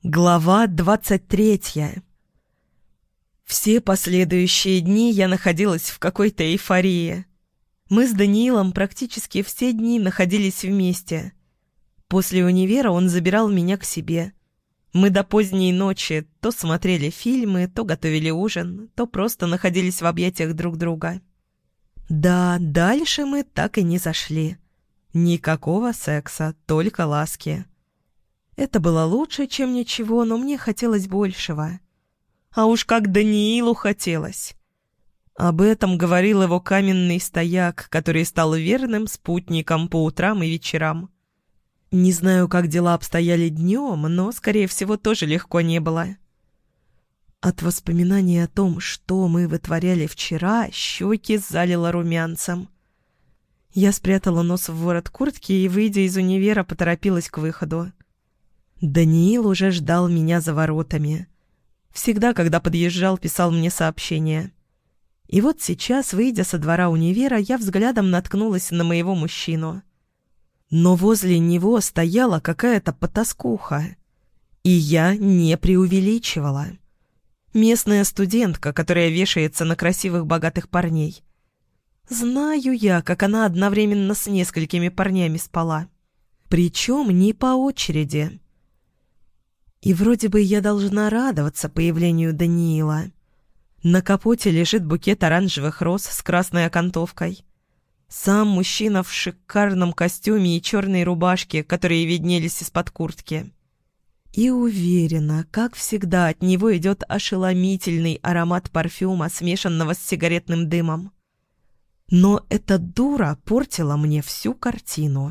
Глава 23. Все последующие дни я находилась в какой-то эйфории. Мы с Даниилом практически все дни находились вместе. После универа он забирал меня к себе. Мы до поздней ночи то смотрели фильмы, то готовили ужин, то просто находились в объятиях друг друга. Да, дальше мы так и не зашли. Никакого секса, только ласки. Это было лучше, чем ничего, но мне хотелось большего. А уж как Даниилу хотелось. Об этом говорил его каменный стояк, который стал верным спутником по утрам и вечерам. Не знаю, как дела обстояли днем, но, скорее всего, тоже легко не было. От воспоминаний о том, что мы вытворяли вчера, щеки залило румянцем. Я спрятала нос в ворот куртки и, выйдя из универа, поторопилась к выходу. Даниил уже ждал меня за воротами. Всегда, когда подъезжал, писал мне сообщения. И вот сейчас, выйдя со двора универа, я взглядом наткнулась на моего мужчину. Но возле него стояла какая-то потаскуха. И я не преувеличивала. Местная студентка, которая вешается на красивых богатых парней. Знаю я, как она одновременно с несколькими парнями спала. Причем не по очереди. И вроде бы я должна радоваться появлению Даниила. На капоте лежит букет оранжевых роз с красной окантовкой. Сам мужчина в шикарном костюме и черной рубашке, которые виднелись из-под куртки. И уверена, как всегда, от него идет ошеломительный аромат парфюма, смешанного с сигаретным дымом. Но эта дура портила мне всю картину.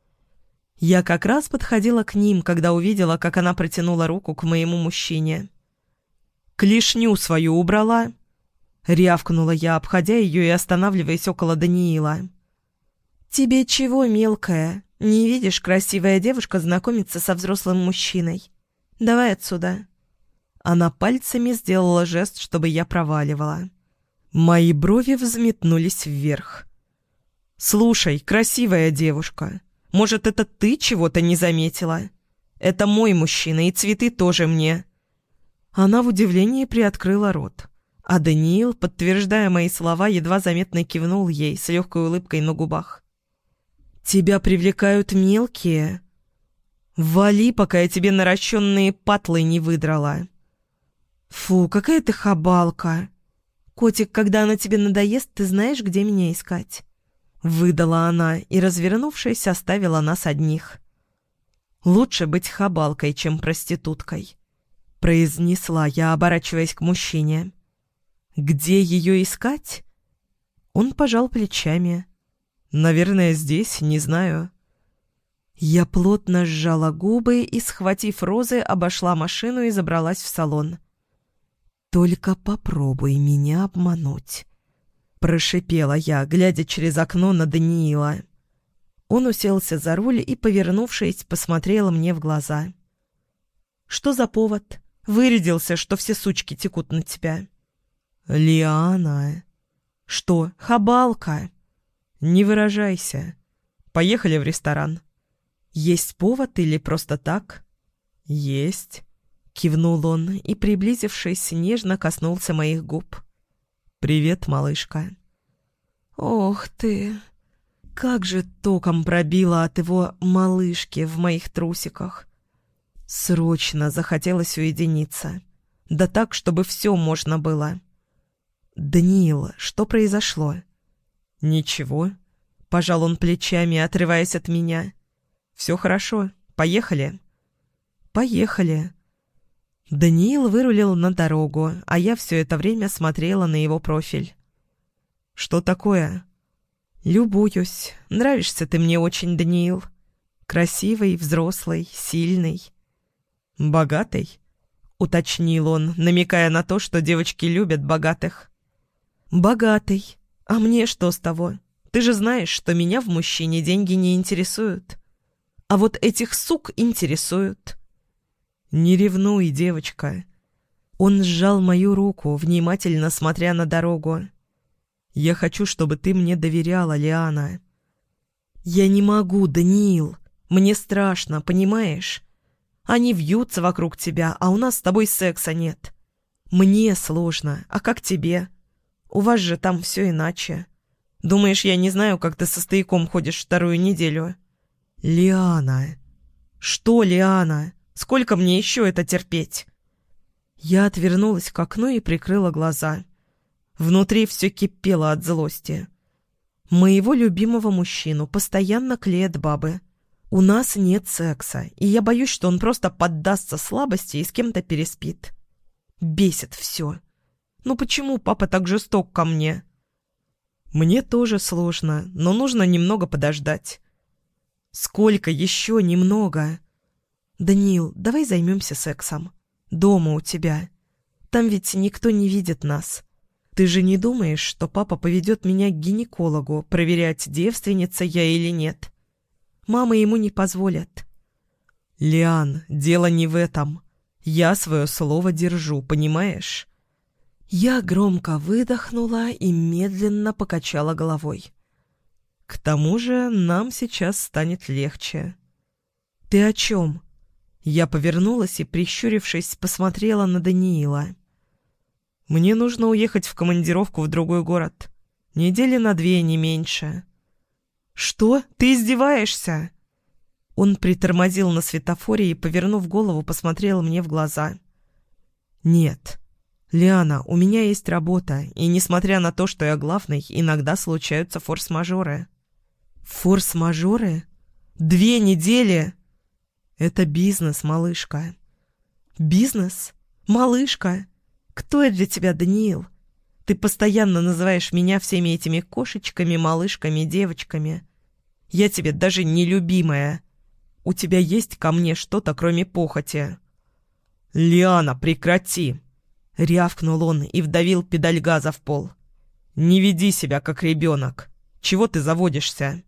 Я как раз подходила к ним, когда увидела, как она протянула руку к моему мужчине. «Клешню свою убрала?» — рявкнула я, обходя ее и останавливаясь около Даниила. «Тебе чего, мелкая? Не видишь, красивая девушка знакомится со взрослым мужчиной? Давай отсюда». Она пальцами сделала жест, чтобы я проваливала. Мои брови взметнулись вверх. «Слушай, красивая девушка, может, это ты чего-то не заметила? Это мой мужчина, и цветы тоже мне». Она в удивлении приоткрыла рот, а Даниил, подтверждая мои слова, едва заметно кивнул ей с легкой улыбкой на губах. «Тебя привлекают мелкие? Вали, пока я тебе наращенные патлы не выдрала». «Фу, какая ты хабалка! Котик, когда она тебе надоест, ты знаешь, где меня искать?» Выдала она и, развернувшись, оставила нас одних. «Лучше быть хабалкой, чем проституткой», — произнесла я, оборачиваясь к мужчине. «Где ее искать?» Он пожал плечами. «Наверное, здесь, не знаю». Я плотно сжала губы и, схватив розы, обошла машину и забралась в салон. «Только попробуй меня обмануть», — прошипела я, глядя через окно на Даниила. Он уселся за руль и, повернувшись, посмотрел мне в глаза. «Что за повод? Вырядился, что все сучки текут на тебя». «Лиана». «Что, хабалка?» «Не выражайся. Поехали в ресторан». «Есть повод или просто так?» «Есть», — кивнул он и, приблизившись, нежно коснулся моих губ. «Привет, малышка». Ох ты, как же током пробило от его малышки в моих трусиках. Срочно захотелось уединиться. Да так, чтобы все можно было. «Даниил, что произошло?» «Ничего», — пожал он плечами, отрываясь от меня. «Все хорошо. Поехали?» «Поехали». Даниил вырулил на дорогу, а я все это время смотрела на его профиль. «Что такое?» «Любуюсь. Нравишься ты мне очень, Даниил. Красивый, взрослый, сильный». «Богатый?» — уточнил он, намекая на то, что девочки любят богатых. «Богатый. А мне что с того? Ты же знаешь, что меня в мужчине деньги не интересуют. А вот этих сук интересуют». «Не ревнуй, девочка». Он сжал мою руку, внимательно смотря на дорогу. «Я хочу, чтобы ты мне доверяла, Лиана». «Я не могу, Даниил. Мне страшно, понимаешь? Они вьются вокруг тебя, а у нас с тобой секса нет. Мне сложно, а как тебе? У вас же там все иначе. Думаешь, я не знаю, как ты со стояком ходишь вторую неделю? Лиана. Что, Лиана? Сколько мне еще это терпеть? Я отвернулась к окну и прикрыла глаза. Внутри все кипело от злости. Моего любимого мужчину постоянно клеят бабы. У нас нет секса, и я боюсь, что он просто поддастся слабости и с кем-то переспит. Бесит все. Ну почему папа так жесток ко мне? Мне тоже сложно, но нужно немного подождать. Сколько еще немного? Даниил, давай займемся сексом. Дома у тебя. Там ведь никто не видит нас. Ты же не думаешь, что папа поведет меня к гинекологу, проверять, девственница я или нет? Мама ему не позволит. Лиан, дело не в этом. Я свое слово держу, понимаешь? Я громко выдохнула и медленно покачала головой. К тому же нам сейчас станет легче. Ты о чем? Я повернулась и, прищурившись, посмотрела на Даниила. Мне нужно уехать в командировку в другой город. Недели на 2, не меньше. Что? Ты издеваешься? Он притормозил на светофоре и, повернув голову, посмотрел мне в глаза. Нет. Лиана, у меня есть работа, и несмотря на то, что я главный, иногда случаются форс-мажоры. Форс-мажоры? 2 недели? Это бизнес, малышка. Бизнес? Малышка? Кто я для тебя, Даниил? Ты постоянно называешь меня всеми этими кошечками, малышками, девочками. Я тебе даже не любимая. У тебя есть ко мне что-то, кроме похоти. Лиана, прекрати! Рявкнул он и вдавил педаль газа в пол. Не веди себя, как ребенок. Чего ты заводишься?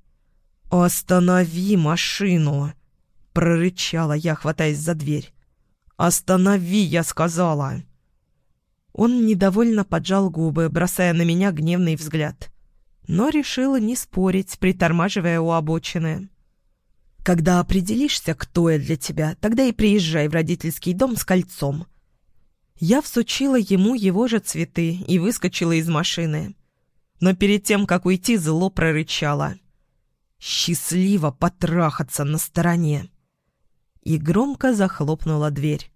Останови машину! Прорычала я, хватаясь за дверь. «Останови, я сказала!» Он недовольно поджал губы, бросая на меня гневный взгляд. Но решила не спорить, притормаживая у обочины. «Когда определишься, кто я для тебя, тогда и приезжай в родительский дом с кольцом». Я всучила ему его же цветы и выскочила из машины. Но перед тем, как уйти, зло прорычала. «Счастливо потрахаться на стороне!» И громко захлопнула дверь.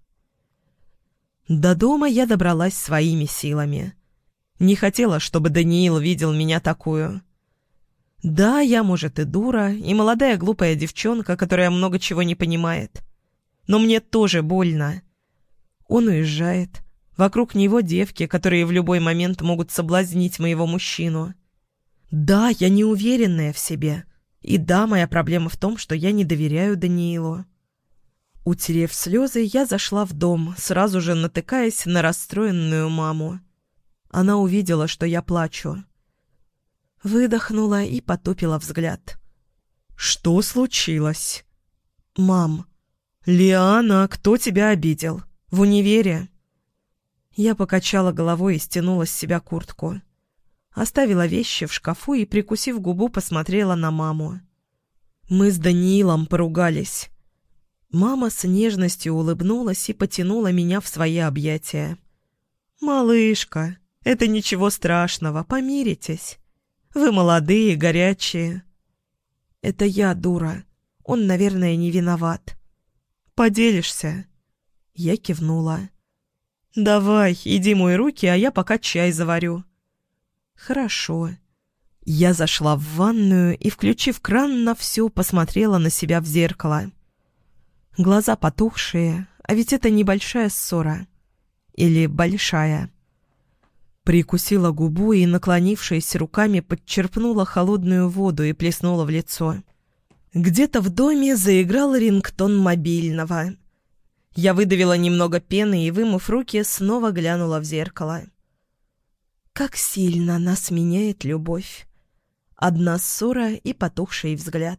До дома я добралась своими силами. Не хотела, чтобы Даниил видел меня такую. Да, я, может, и дура, и молодая глупая девчонка, которая много чего не понимает. Но мне тоже больно. Он уезжает. Вокруг него девки, которые в любой момент могут соблазнить моего мужчину. Да, я неуверенная в себе. И да, моя проблема в том, что я не доверяю Даниилу. Утерев слезы, я зашла в дом, сразу же натыкаясь на расстроенную маму. Она увидела, что я плачу. Выдохнула и потупила взгляд. «Что случилось?» «Мам». «Лиана, кто тебя обидел? В универе?» Я покачала головой и стянула с себя куртку. Оставила вещи в шкафу и, прикусив губу, посмотрела на маму. Мы с Даниилом поругались. Мама с нежностью улыбнулась и потянула меня в свои объятия. «Малышка, это ничего страшного, помиритесь. Вы молодые, горячие». «Это я, дура. Он, наверное, не виноват». «Поделишься?» Я кивнула. «Давай, иди мой руки, а я пока чай заварю». «Хорошо». Я зашла в ванную и, включив кран на всю, посмотрела на себя в зеркало. Глаза потухшие, а ведь это небольшая ссора. Или большая. Прикусила губу и, наклонившись руками, подчерпнула холодную воду и плеснула в лицо. Где-то в доме заиграл рингтон мобильного. Я выдавила немного пены и, вымыв руки, снова глянула в зеркало. Как сильно нас меняет любовь. Одна ссора и потухший взгляд.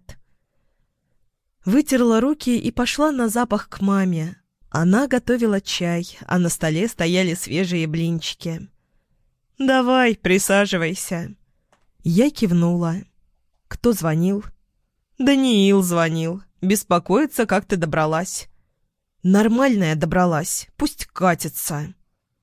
Вытерла руки и пошла на запах к маме. Она готовила чай, а на столе стояли свежие блинчики. «Давай, присаживайся». Я кивнула. «Кто звонил?» «Даниил звонил. Беспокоится, как ты добралась». Нормальная добралась, пусть катится.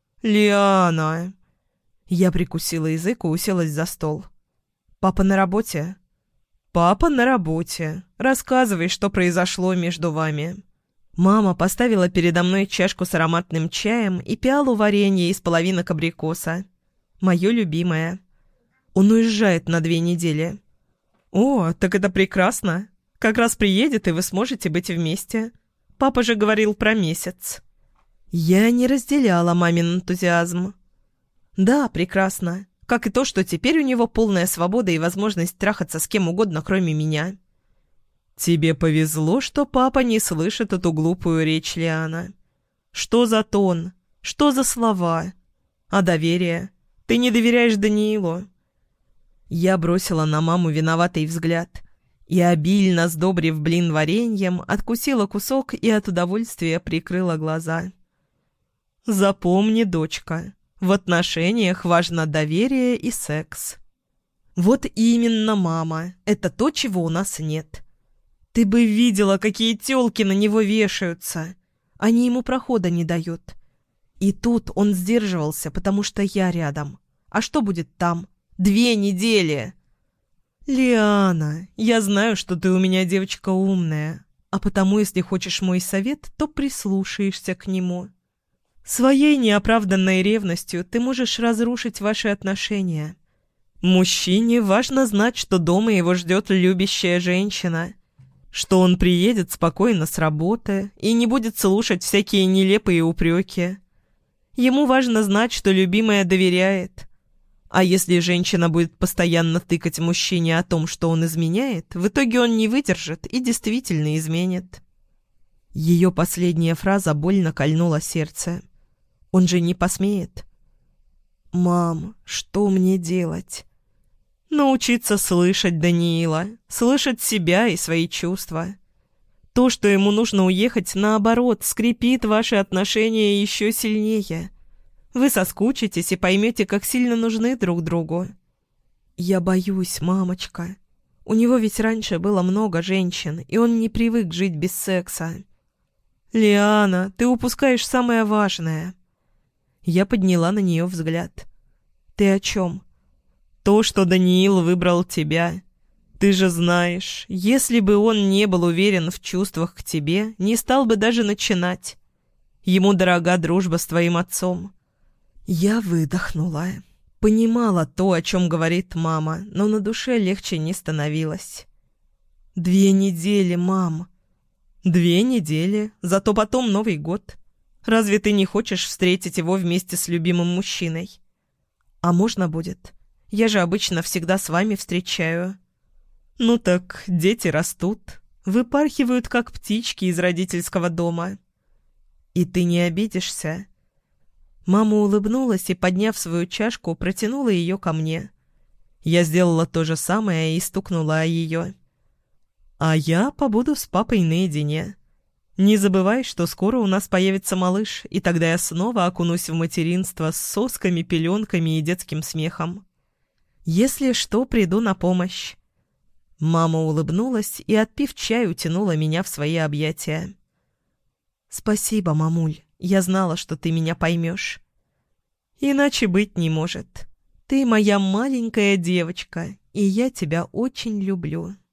Лиана. Я прикусила язык и уселась за стол. Папа на работе? Папа на работе. Рассказывай, что произошло между вами. Мама поставила передо мной чашку с ароматным чаем и пиалу варенья из половинок абрикоса. Мое любимое. Он уезжает на 2 недели. О, так это прекрасно. Как раз приедет, и вы сможете быть вместе. Папа же говорил про месяц. Я не разделяла мамин энтузиазм. Да, прекрасно. Как и то, что теперь у него полная свобода и возможность трахаться с кем угодно, кроме меня. Тебе повезло, что папа не слышит эту глупую речь, Лиана. Что за тон? Что за слова? А доверие? Ты не доверяешь Даниилу? Я бросила на маму виноватый взгляд и, обильно сдобрив блин вареньем, откусила кусок и от удовольствия прикрыла глаза. Запомни, дочка, в отношениях важно доверие и секс. Вот именно, мама, это то, чего у нас нет. Ты бы видела, какие тёлки на него вешаются. Они ему прохода не дают. И тут он сдерживался, потому что я рядом. А что будет там? 2 недели. Лиана, я знаю, что ты у меня девочка умная, а потому, если хочешь мой совет, то прислушаешься к нему. Своей неоправданной ревностью ты можешь разрушить ваши отношения. Мужчине важно знать, что дома его ждет любящая женщина, что он приедет спокойно с работы и не будет слушать всякие нелепые упреки. Ему важно знать, что любимая доверяет. А если женщина будет постоянно тыкать мужчине о том, что он изменяет, в итоге он не выдержит и действительно изменит. Ее последняя фраза больно кольнула сердце. Он же не посмеет. «Мам, что мне делать?» Научиться слышать Даниила, слышать себя и свои чувства. То, что ему нужно уехать, наоборот, скрепит ваши отношения еще сильнее. Вы соскучитесь и поймете, как сильно нужны друг другу. Я боюсь, мамочка. У него ведь раньше было много женщин, и он не привык жить без секса. Лиана, ты упускаешь самое важное. Я подняла на нее взгляд. Ты о чем? То, что Даниил выбрал тебя. Ты же знаешь, если бы он не был уверен в чувствах к тебе, не стал бы даже начинать. Ему дорога дружба с твоим отцом. Я выдохнула. Понимала то, о чем говорит мама, но на душе легче не становилось. 2 недели, мам. 2 недели, зато потом Новый год. Разве ты не хочешь встретить его вместе с любимым мужчиной? А можно будет? Я же обычно всегда с вами встречаю. Ну так, дети растут, выпархивают, как птички из родительского дома. И ты не обидишься?» Мама улыбнулась и, подняв свою чашку, протянула ее ко мне. Я сделала то же самое и стукнула о ее. «А я побуду с папой наедине. Не забывай, что скоро у нас появится малыш, и тогда я снова окунусь в материнство с сосками, пеленками и детским смехом. Если что, приду на помощь». Мама улыбнулась и, отпив чай, утянула меня в свои объятия. «Спасибо, мамуль, я знала, что ты меня поймешь. Иначе быть не может. Ты моя маленькая девочка, и я тебя очень люблю».